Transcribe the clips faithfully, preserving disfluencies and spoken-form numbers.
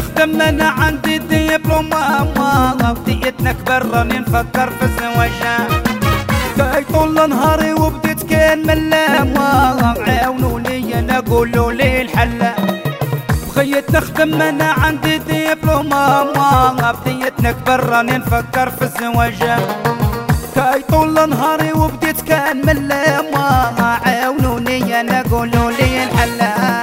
نخدم انا عندي دبلومة بديتنا كبر راني نفكر في الزواج كاي طول نهاري وبديت كان ملامة عاونوني انا قولوا لي الحل بغيت نخدم انا عندي دبلومة بديتنا كبر راني نفكر في الزواج كاي طول نهاري وبديت كان ملامة عاونوني انا قولوا لي الحل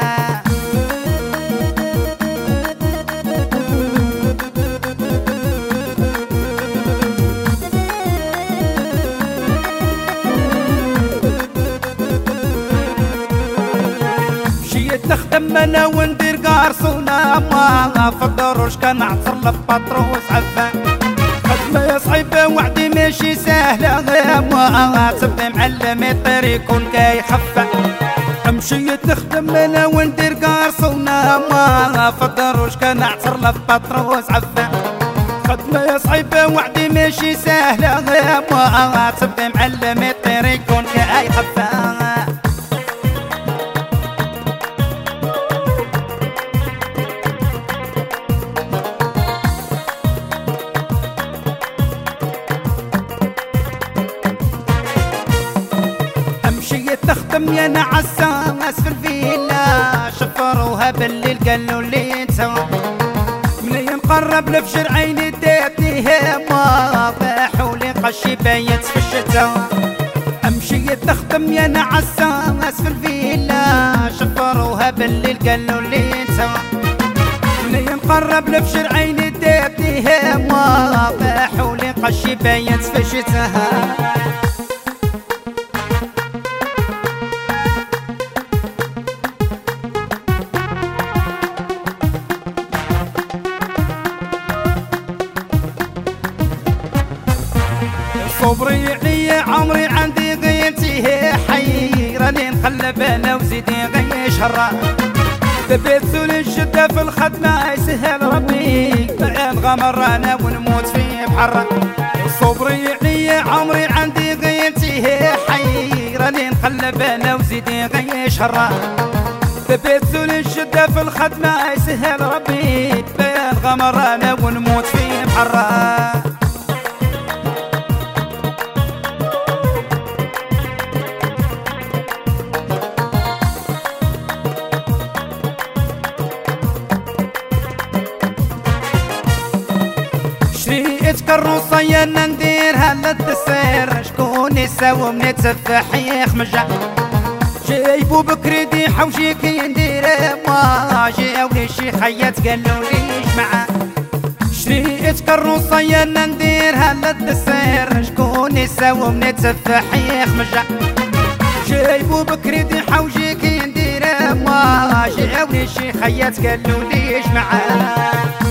نخدم انا وندير قارصونا ما في الدروج كان عطر لبطروس عفان خدمة صعيبة وعدي ماشي سهلة ما تبدا معلم يطير يكون كيخفى مشيت نخدم انا وندير قارصونا ما في الدروج كان عطر لبطروس عفان خدمة صعيبة وعدي ماشي سهلة ما تبدا معلم يطير يكون كيخفى تخدم يا نعساس في الفيلا شفروها بالليل قالوا لي انت منين قرب لفجر عيني داتني ما طاحوا لي قشي بايت في الشتا امشي تخدم يا نعساس في الفيلا شفروها بالليل قالوا لي انت منين قرب لفجر عيني داتني ما طاحوا لي قشي بايت في الشتا صبري عليا عمري عندي غيرتي حيراني نقلب انا وزيدي غي شهرة دبيت سول الشدة في الخدمة يسهل ربي بعين غمر انا ونموت في بحر صبري عليا عمري عندي غيرتي حيراني نقلب انا وزيدي غي شهرة دبيت سول الشدة في الخدمة يسهل ربي بعين غمر انا ونموت في بحر كروسية نديرها للدسير شكون يساوم نتفحيخ مجا جايبو بكريدي حوشي كي ندير ما جاوني شي خيات قالوا ليش معاه شريت كروسية نديرها للدسير شكون يساوم نتفحيخ مجا جايبو بكريدي حوشي كي ندير ما جاوني شي خيات قالوا ليش معاه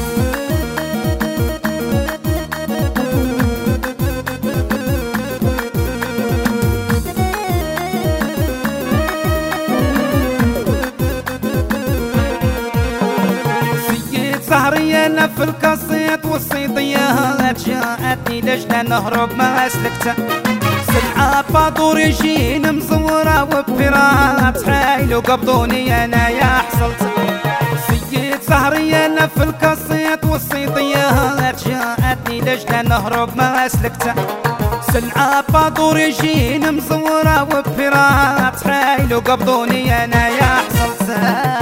سهرينا في القصيد والصيديات جاءتني لجنة نهرب ما سلكت سلعة باطور جين مزورة وبفرات حايلو قبضوني انا يا حصلت سيد سهرينا في القصيد والصيديات جاءتني لجنة نهرب ما سلكت سلعة باطور جين مزورة وبفرات حايلو قبضوني انا يا حصلت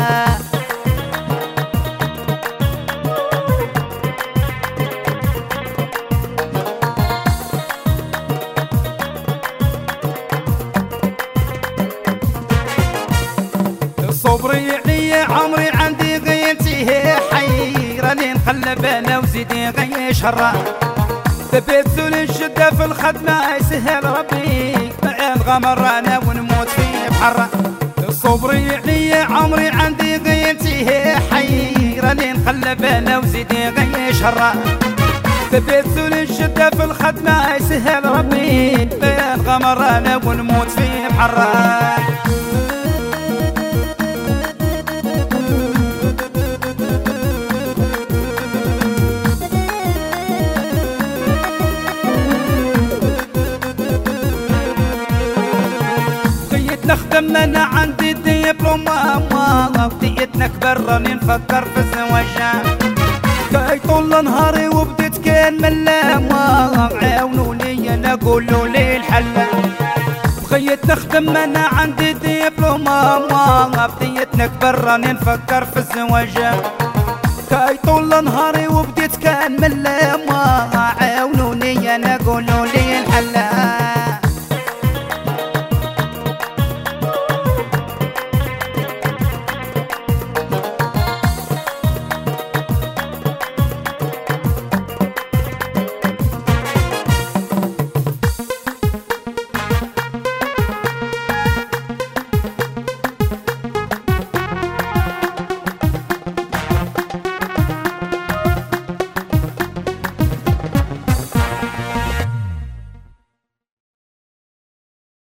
صبري عليا عمري عندي غيرتي حيراني نقلب انا وزيدي غي شهرة دبيت سول الشدة في الخدمة يسهل ربي بعين غمر انا ونموت في بحر صبري عليا عمري عندي غيرتي حيراني نقلب انا وزيدي غي شهرة دبيت سول الشدة في الخدمة يسهل ربي بعين غمر انا ونموت في بحر نخدم انا عندي دبلومة بديتنا كبر راني نفكر في الزواج طول نهاري وبديت كان ملامة عاونوني انا قولوا لي الحل. بغيت نخدم انا عندي دبلومة بديت نكبر راني نفكر في الزواج. كاي طول نهاري وبديت كان ملامة عاونوني انا قولوا لي الحل.